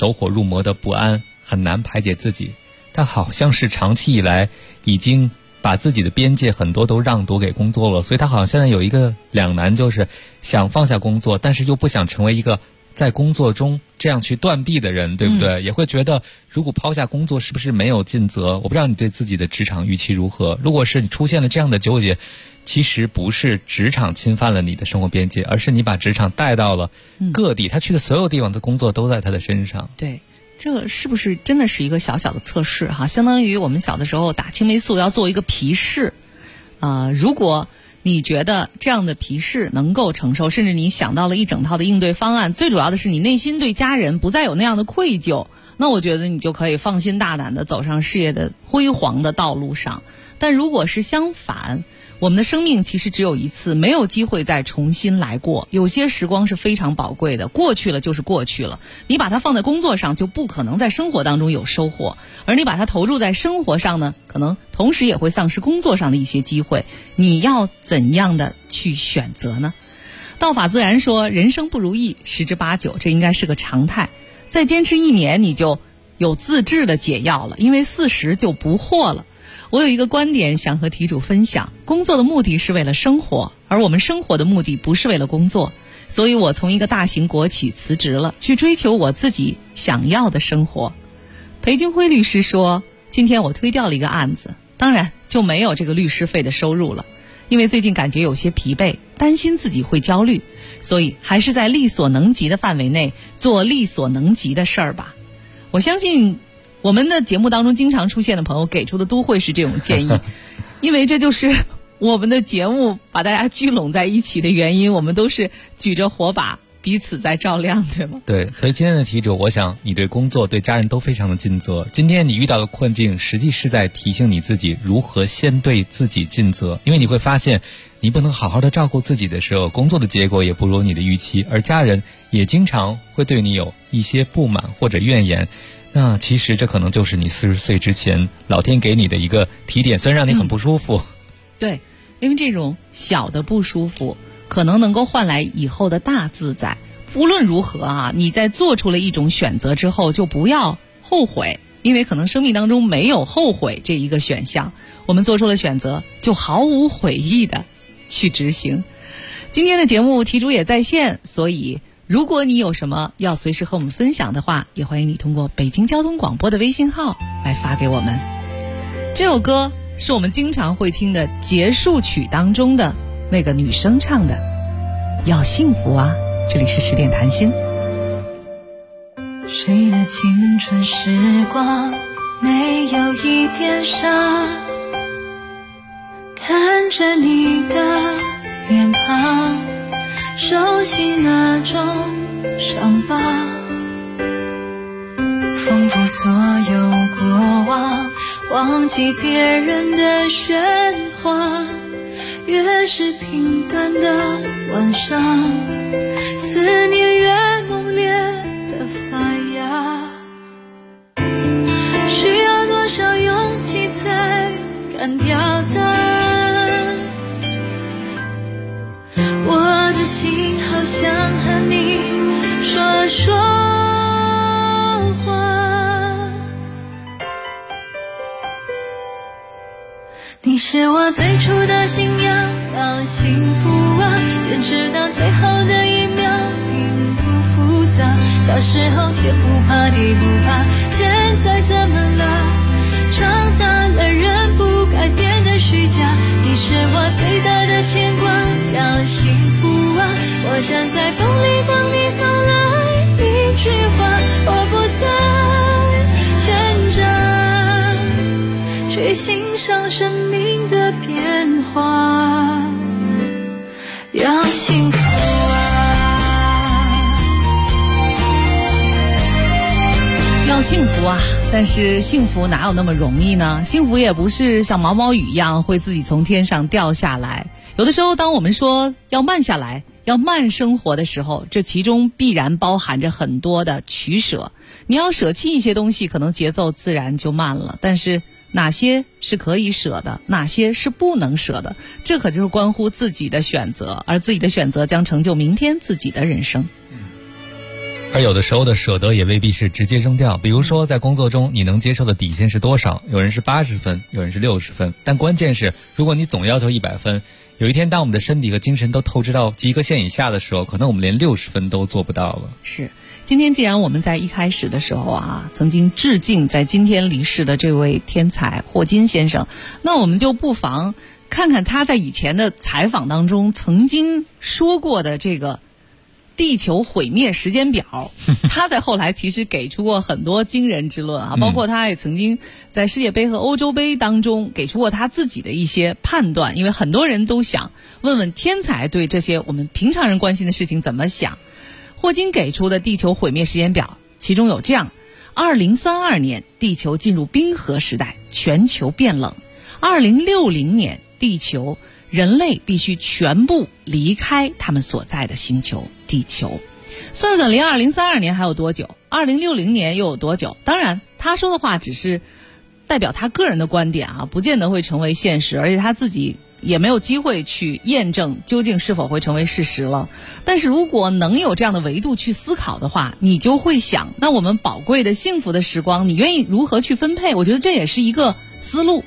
走火入魔的不安，很难排解自己。但好像是长期以来已经把自己的边界很多都让渡给工作了，所以他好像现在有一个两难，就是想放下工作，但是又不想成为一个在工作中这样去断臂的人，对不对？也会觉得如果抛下工作是不是没有尽责？我不知道你对自己的职场预期如何。如果是你出现了这样的纠结，其实不是职场侵犯了你的生活边界，而是你把职场带到了各地，他去的所有地方的工作都在他的身上。 对，这个是不是真的是一个小小的测试哈？相当于我们小的时候打青霉素要做一个皮试，如果你觉得这样的皮试能够承受，甚至你想到了一整套的应对方案，最主要的是你内心对家人不再有那样的愧疚，那我觉得你就可以放心大胆地走上事业的辉煌的道路上。但如果是相反，我们的生命其实只有一次，没有机会再重新来过。有些时光是非常宝贵的，过去了就是过去了，你把它放在工作上就不可能在生活当中有收获，而你把它投入在生活上呢，可能同时也会丧失工作上的一些机会。你要怎样的去选择呢？道法自然说，人生不如意十之八九，这应该是个常态。再坚持1年，你就有自制的解药了，因为40就不惑了。我有一个观点想和题主分享，工作的目的是为了生活，而我们生活的目的不是为了工作。所以我从一个大型国企辞职了，去追求我自己想要的生活。裴军辉律师说，今天我推掉了一个案子，当然就没有这个律师费的收入了，因为最近感觉有些疲惫，担心自己会焦虑，所以还是在力所能及的范围内做力所能及的事儿吧。我相信我们的节目当中经常出现的朋友给出的都会是这种建议，因为这就是我们的节目把大家聚拢在一起的原因，我们都是举着火把彼此在照亮，对吗？ 对，所以今天的题主，我想你对工作对家人都非常的尽责。今天你遇到的困境实际是在提醒你自己如何先对自己尽责，因为你会发现你不能好好的照顾自己的时候，工作的结果也不如你的预期，而家人也经常会对你有一些不满或者怨言。那其实这可能就是你40岁之前老天给你的一个提点，虽然让你很不舒服。 对，因为这种小的不舒服可能能够换来以后的大自在。无论如何啊，你在做出了一种选择之后就不要后悔，因为可能生命当中没有后悔这一个选项，我们做出了选择就毫无悔意的去执行。今天的节目题主也在线，所以如果你有什么要随时和我们分享的话，也欢迎你通过北京交通广播的微信号来发给我们。这首歌是我们经常会听的结束曲当中的那个女生唱的，要幸福啊。这里是10点谈心。 谁的青春时光没有一点伤，看着你的脸庞，熟悉那种伤疤，丰富所有过往，忘记别人的喧哗，越是平淡的晚上，思念越猛烈的发芽。需要多少勇气才敢表达，我的心好想和你说说话。你是我最初的信仰，要幸福啊，坚持到最后的一秒并不复杂。小时候天不怕地不怕，现在怎么了？长大了人不该变得虚假。你是我最大的牵挂，要幸福啊，我站在风里等你送来一句话。我不再挣扎，去欣赏生命的变化，要幸福要幸福啊，但是幸福哪有那么容易呢？幸福也不是像毛毛雨一样会自己从天上掉下来。有的时候当我们说要慢下来，要慢生活的时候，这其中必然包含着很多的取舍。你要舍弃一些东西，可能节奏自然就慢了，但是哪些是可以舍的，哪些是不能舍的，这可就是关乎自己的选择，而自己的选择将成就明天自己的人生。 而有的时候的舍得也未必是直接扔掉。比如说在工作中你能接受的底线是多少，有人是80分，有人是60分，但关键是如果你总要求100分，有一天当我们的身体和精神都透支到及格线以下的时候，可能我们连60分都做不到了。 是，今天既然我们在一开始的时候啊，曾经致敬在今天离世的这位天才霍金先生，那我们就不妨看看他在以前的采访当中曾经说过的这个地球毁灭时间表。他在后来其实给出过很多惊人之论啊，包括他也曾经在世界杯和欧洲杯当中给出过他自己的一些判断，因为很多人都想问问天才对这些我们平常人关心的事情怎么想。霍金给出的地球毁灭时间表其中有这样：2032年地球进入冰河时代，全球变冷；2060年地球人类必须全部离开他们所在的星球地球。算算离2032年还有多久，2060年又有多久？当然他说的话只是代表他个人的观点啊，不见得会成为现实，而且他自己也没有机会去验证究竟是否会成为事实了。但是如果能有这样的维度去思考的话，你就会想，那我们宝贵的幸福的时光你愿意如何去分配？我觉得这也是一个思路。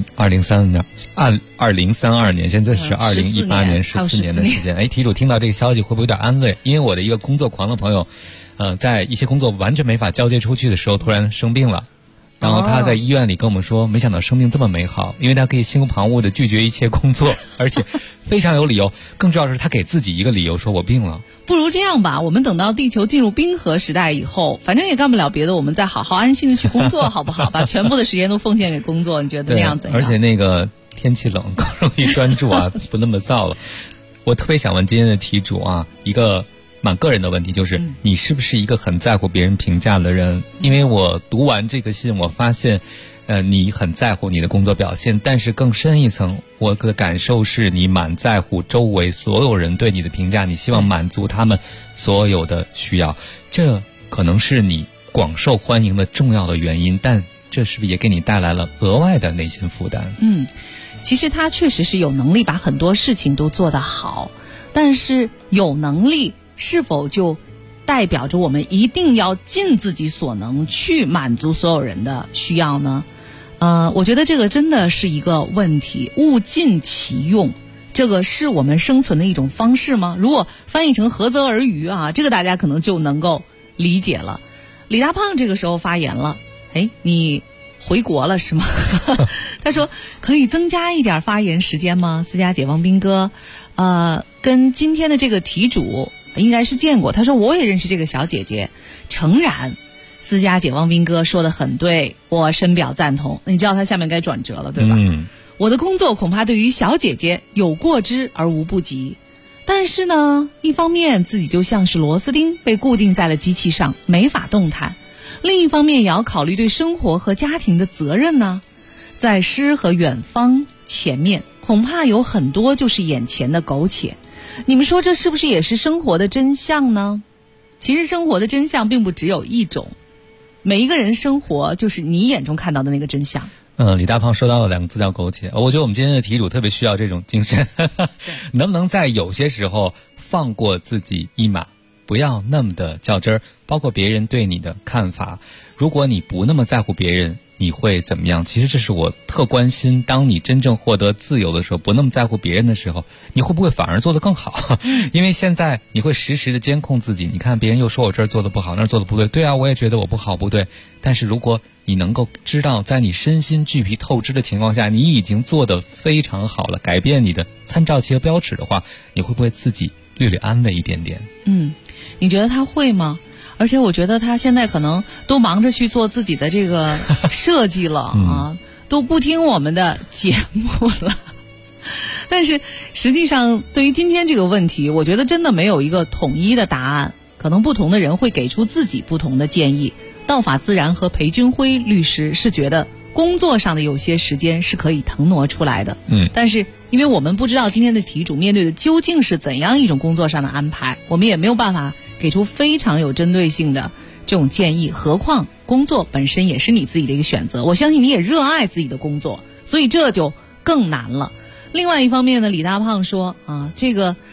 2032年，现在是2018年，14年的时间。哎，题主听到这个消息会不会有点安慰？因为我的一个工作狂的朋友，在一些工作完全没法交接出去的时候，突然生病了。然后他在医院里跟我们说，没想到生命这么美好，因为他可以心无旁骛地拒绝一切工作，而且非常有理由。更重要的是他给自己一个理由，说我病了。 不如这样吧，我们等到地球进入冰河时代以后，反正也干不了别的，我们再好好安心的去工作好不好？把全部的时间都奉献给工作，你觉得那样怎样？ 而且那个天气冷更容易专注啊，不那么燥了。我特别想问今天的题主啊，一个蛮个人的问题，就是你是不是一个很在乎别人评价的人？因为我读完这个信，我发现你很在乎你的工作表现，但是更深一层，我的感受是你蛮在乎周围所有人对你的评价，你希望满足他们所有的需要，这可能是你广受欢迎的重要的原因，但这是不是也给你带来了额外的内心负担？ 其实他确实是有能力把很多事情都做得好，但是有能力是否就代表着我们一定要尽自己所能去满足所有人的需要呢？我觉得这个真的是一个问题。物尽其用，这个是我们生存的一种方式吗？如果翻译成合则而渔啊，这个大家可能就能够理解了。李大胖这个时候发言了，你回国了是吗？他说可以增加一点发言时间吗？思佳姐、王斌哥，跟今天的这个题主应该是见过。他说我也认识这个小姐姐。诚然，思佳姐、王斌哥说的很对，我深表赞同。你知道他下面该转折了对吧？我的工作恐怕对于小姐姐有过之而无不及，但是呢，一方面自己就像是螺丝钉被固定在了机器上，没法动弹，另一方面也要考虑对生活和家庭的责任呢。在诗和远方前面，恐怕有很多就是眼前的苟且。你们说这是不是也是生活的真相呢？其实生活的真相并不只有一种，每一个人生活就是你眼中看到的那个真相。 李大胖说到了2个字叫苟且，我觉得我们今天的题主特别需要这种精神。能不能在有些时候放过自己一马，不要那么的较真儿，包括别人对你的看法。如果你不那么在乎别人，你会怎么样？其实这是我特关心，当你真正获得自由的时候，不那么在乎别人的时候，你会不会反而做得更好？因为现在你会实时的监控自己，你看别人又说我这儿做得不好，那儿做得不对，对啊，我也觉得我不好不对。但是如果你能够知道，在你身心俱疲透支的情况下，你已经做得非常好了，改变你的参照系和标尺的话，你会不会自己略略安慰一点点？ 你觉得他会吗？而且我觉得他现在可能都忙着去做自己的这个设计了啊，都不听我们的节目了。但是实际上对于今天这个问题，我觉得真的没有一个统一的答案，可能不同的人会给出自己不同的建议。道法自然和裴军辉律师是觉得工作上的有些时间是可以腾挪出来的，但是因为我们不知道今天的题主面对的究竟是怎样一种工作上的安排，我们也没有办法给出非常有针对性的这种建议，何况工作本身也是你自己的一个选择，我相信你也热爱自己的工作，所以这就更难了。另外一方面呢，李大胖说这个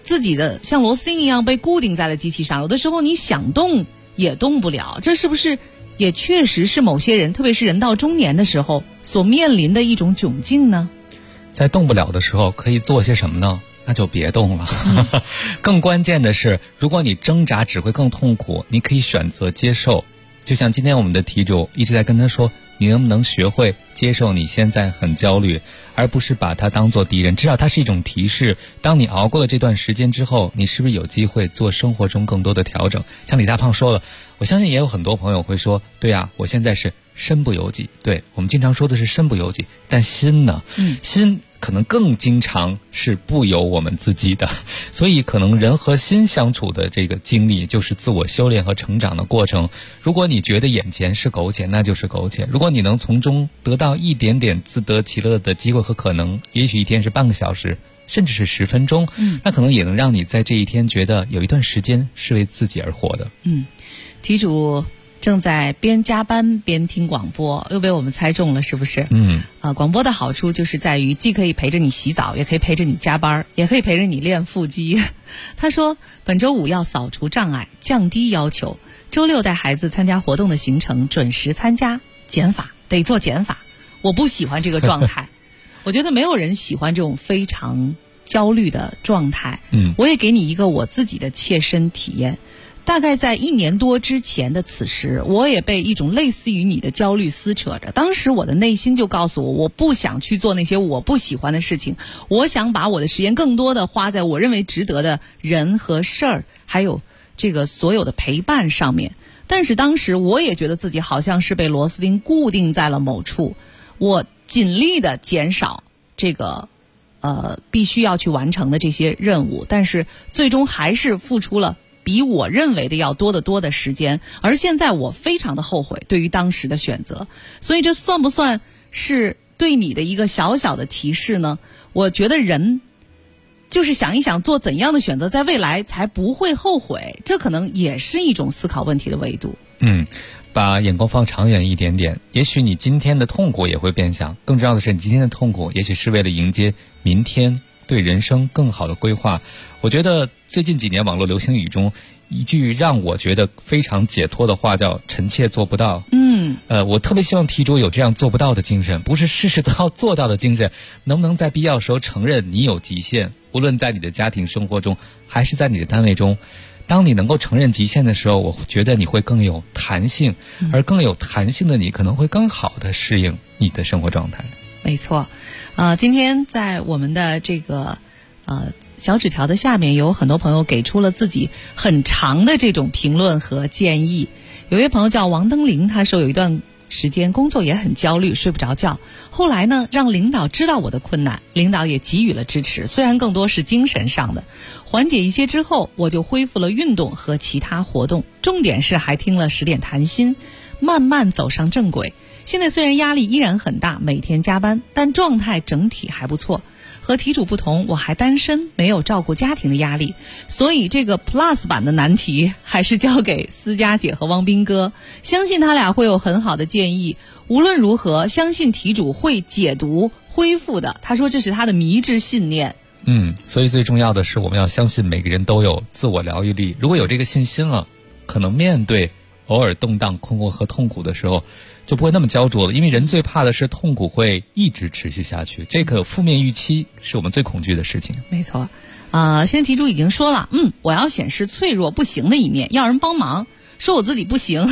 自己的像螺丝钉一样被固定在了机器上，有的时候你想动也动不了，这是不是也确实是某些人，特别是人到中年的时候所面临的一种窘境呢？ 在动不了的时候可以做些什么呢？那就别动了。更关键的是，如果你挣扎只会更痛苦，你可以选择接受。就像今天我们的题主一直在跟他说，你能不能学会接受你现在很焦虑，而不是把它当作敌人，至少它是一种提示。当你熬过了这段时间之后，你是不是有机会做生活中更多的调整？像李大胖说了，我相信也有很多朋友会说，对啊，我现在是身不由己。对，我们经常说的是身不由己，但心呢？心可能更经常是不由我们自己的，所以可能人和心相处的这个经历就是自我修炼和成长的过程。如果你觉得眼前是苟且，那就是苟且。如果你能从中得到一点点自得其乐的机会和可能，也许一天是半个小时，甚至是10分钟，那可能也能让你在这一天觉得有一段时间是为自己而活的。 题主正在边加班边听广播，又被我们猜中了，是不是？广播的好处就是在于既可以陪着你洗澡，也可以陪着你加班，也可以陪着你练腹肌。他说本周5要扫除障碍，降低要求，周6带孩子参加活动的行程准时参加，减法得做减法。我不喜欢这个状态。我觉得没有人喜欢这种非常焦虑的状态。我也给你一个我自己的切身体验。大概在1年多之前的此时，我也被一种类似于你的焦虑撕扯着。当时我的内心就告诉我，我不想去做那些我不喜欢的事情，我想把我的时间更多的花在我认为值得的人和事儿，还有这个所有的陪伴上面。但是当时我也觉得自己好像是被螺丝钉固定在了某处，我尽力的减少这个必须要去完成的这些任务，但是最终还是付出了比我认为的要多得多的时间，而现在我非常的后悔对于当时的选择。所以这算不算是对你的一个小小的提示呢？我觉得人就是想一想做怎样的选择，在未来才不会后悔，这可能也是一种思考问题的维度。 把眼光放长远一点点，也许你今天的痛苦也会变小，更重要的是你今天的痛苦也许是为了迎接明天对人生更好的规划。我觉得最近几年网络流行语中一句让我觉得非常解脱的话叫臣妾做不到。我特别希望题主有这样做不到的精神，不是事事都要做到的精神。能不能在必要时候承认你有极限，无论在你的家庭生活中还是在你的单位中，当你能够承认极限的时候，我觉得你会更有弹性，而更有弹性的你可能会更好的适应你的生活状态。 没错。今天在我们的这个小纸条的下面，有很多朋友给出了自己很长的这种评论和建议。有位朋友叫王登玲，他说有一段时间工作也很焦虑，睡不着觉，后来呢让领导知道我的困难，领导也给予了支持，虽然更多是精神上的缓解一些之后，我就恢复了运动和其他活动，重点是还听了10点谈心，慢慢走上正轨。现在虽然压力依然很大，每天加班，但状态整体还不错。和题主不同，我还单身，没有照顾家庭的压力，所以这个 Plus 版的难题还是交给思佳姐和汪斌哥，相信他俩会有很好的建议。无论如何，相信题主会解读恢复的，他说这是他的迷之信念。 所以最重要的是我们要相信每个人都有自我疗愈力，如果有这个信心了，可能面对偶尔动荡、困惑和痛苦的时候就不会那么焦灼了，因为人最怕的是痛苦会一直持续下去，这个负面预期是我们最恐惧的事情。 没错。现在题主已经说了，我要显示脆弱不行的一面，要人帮忙，说我自己不行。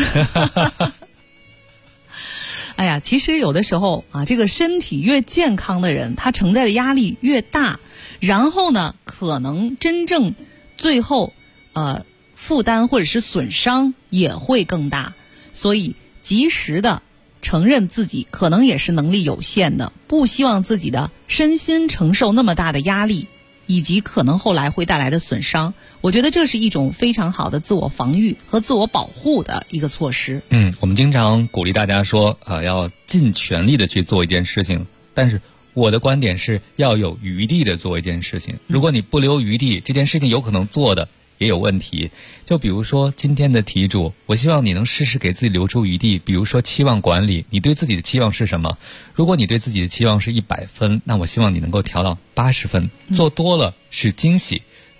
哎呀，其实有的时候这个身体越健康的人，他承载的压力越大，然后呢可能真正最后负担或者是损伤也会更大。所以及时的承认自己可能也是能力有限的，不希望自己的身心承受那么大的压力，以及可能后来会带来的损伤。我觉得这是一种非常好的自我防御和自我保护的一个措施。 我们经常鼓励大家说要尽全力的去做一件事情，但是我的观点是要有余地的做一件事情。如果你不留余地，这件事情有可能做的也有问题。就比如说今天的题主，我希望你能试试给自己留出余地。比如说期望管理，你对自己的期望是什么？如果你对自己的期望是100分，那我希望你能够调到80分。做多了是惊喜，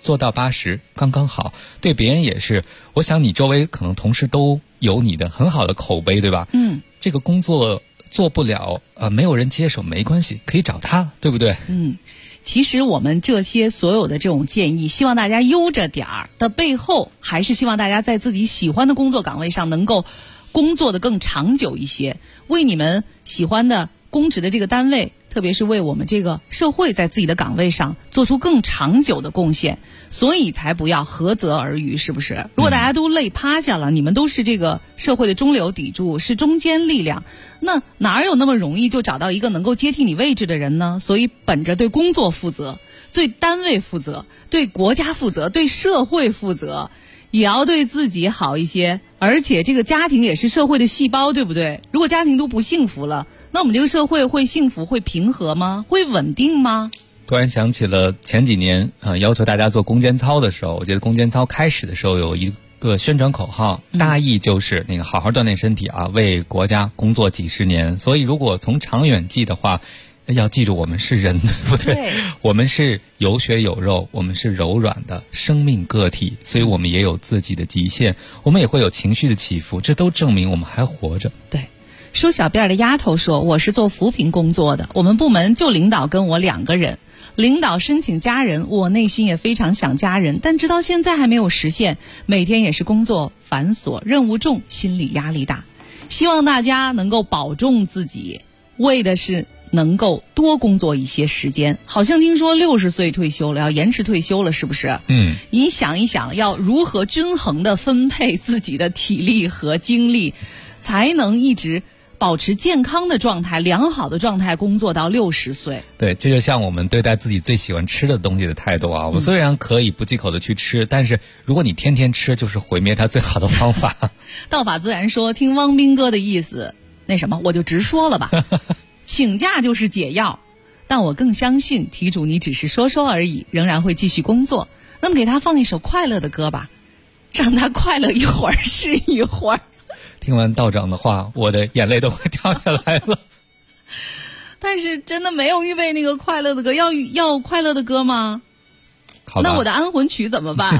做到80刚刚好，对别人也是。我想你周围可能同事都有你的很好的口碑，对吧？这个工作做不了没有人接手没关系，可以找他，对不对？ 其实我们这些所有的这种建议，希望大家悠着点儿的背后，还是希望大家在自己喜欢的工作岗位上能够工作的更长久一些，为你们喜欢的公职的这个单位，特别是为我们这个社会在自己的岗位上做出更长久的贡献，所以才不要涸泽而渔，是不是？如果大家都累趴下了，你们都是这个社会的中流砥柱，是中坚力量，那哪有那么容易就找到一个能够接替你位置的人呢？所以本着对工作负责、对单位负责、对国家负责、对社会负责，也要对自己好一些。而且这个家庭也是社会的细胞，对不对？如果家庭都不幸福了，那我们这个社会会幸福、会平和吗？会稳定吗？ 突然想起了前几年要求大家做攻坚操的时候，我记得攻坚操开始的时候有一个宣传口号，大意就是那个好好锻炼身体啊，为国家工作几十年。所以如果从长远计的话，要记住我们是人，对不对？对，我们是有血有肉，我们是柔软的生命个体，所以我们也有自己的极限，我们也会有情绪的起伏，这都证明我们还活着。 对，梳小辫的丫头说，我是做扶贫工作的，我们部门就领导跟我2个人，领导申请家人，我内心也非常想家人，但直到现在还没有实现，每天也是工作繁琐，任务重，心理压力大。希望大家能够保重自己，为的是能够多工作一些时间。好像听说60岁退休了，要延迟退休了，是不是？你想一想，要如何均衡的分配自己的体力和精力，才能一直保持健康的状态、良好的状态工作到60岁。 对，这就像我们对待自己最喜欢吃的东西的态度啊。我们虽然可以不忌口的去吃，但是如果你天天吃，就是毁灭它最好的方法。 道法自然说，听汪斌哥的意思，那什么我就直说了吧。请假就是解药，但我更相信题主你只是说说而已，仍然会继续工作。那么给他放一首快乐的歌吧，让他快乐一会儿是一会儿。 听完道长的话，我的眼泪都快掉下来了。 但是真的没有预备那个快乐的歌，要快乐的歌吗？ 好吧， 那我的安魂曲怎么办？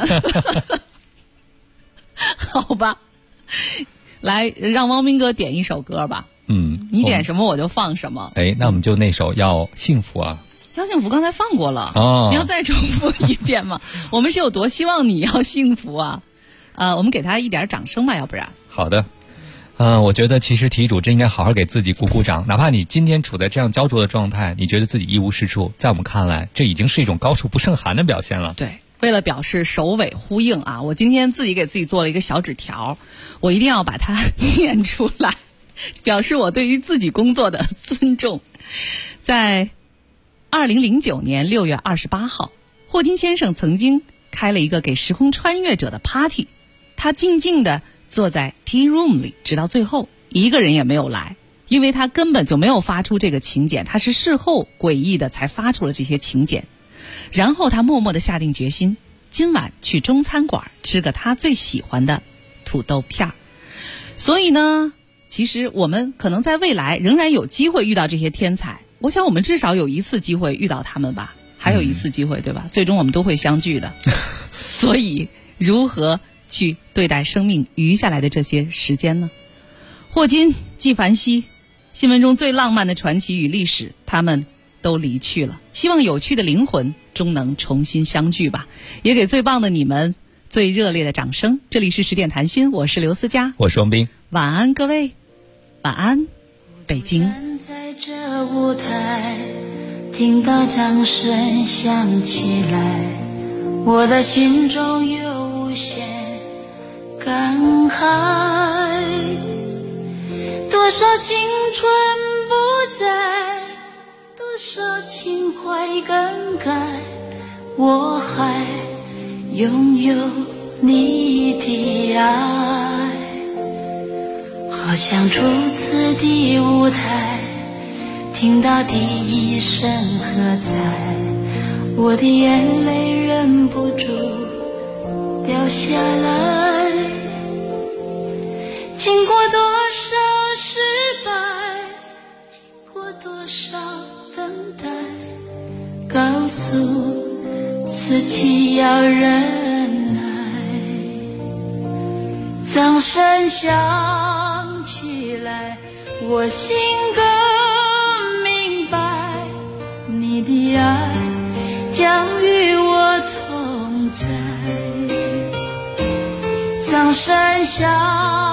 好吧，来让汪斌哥点一首歌吧。你点什么我就放什么。 那我们就那首要幸福啊。 要幸福刚才放过了，你要再重复一遍吗？我们是有多希望你要幸福啊？我们给他一点掌声吧，要不然。 好的。我觉得其实题主真应该好好给自己鼓鼓掌，哪怕你今天处在这样焦灼的状态，你觉得自己一无是处，在我们看来这已经是一种高处不胜寒的表现了。 对，为了表示首尾呼应啊，我今天自己给自己做了一个小纸条，我一定要把它念出来，表示我对于自己工作的尊重。在2009年6月28号，霍金先生曾经开了一个给时空穿越者的 party， 他静静地坐在 tea room 里，直到最后一个人也没有来，因为他根本就没有发出这个请柬，他是事后诡异的才发出了这些请柬。然后他默默地下定决心，今晚去中餐馆吃个他最喜欢的土豆片儿。所以呢，其实我们可能在未来仍然有机会遇到这些天才，我想我们至少有一次机会遇到他们吧，还有一次机会，对吧？最终我们都会相聚的。所以如何去对待生命余下来的这些时间呢？霍金、纪梵希，新闻中最浪漫的传奇与历史，他们都离去了。希望有趣的灵魂终能重新相聚吧，也给最棒的你们最热烈的掌声。这里是10点谈心，我是刘思佳， 我是王斌。 晚安各位，晚安北京。 站在这舞台，听到掌声响起来，我的心中有无限感慨。多少青春不在，多少情怀更改，我还拥有你的爱。好像初次的舞台，听到第一声喝彩，我的眼泪忍不住掉下来。经过多少失败，经过多少等待，告诉自己要忍耐。掌声响起来，我心更明白，你的爱将与我同在。掌声响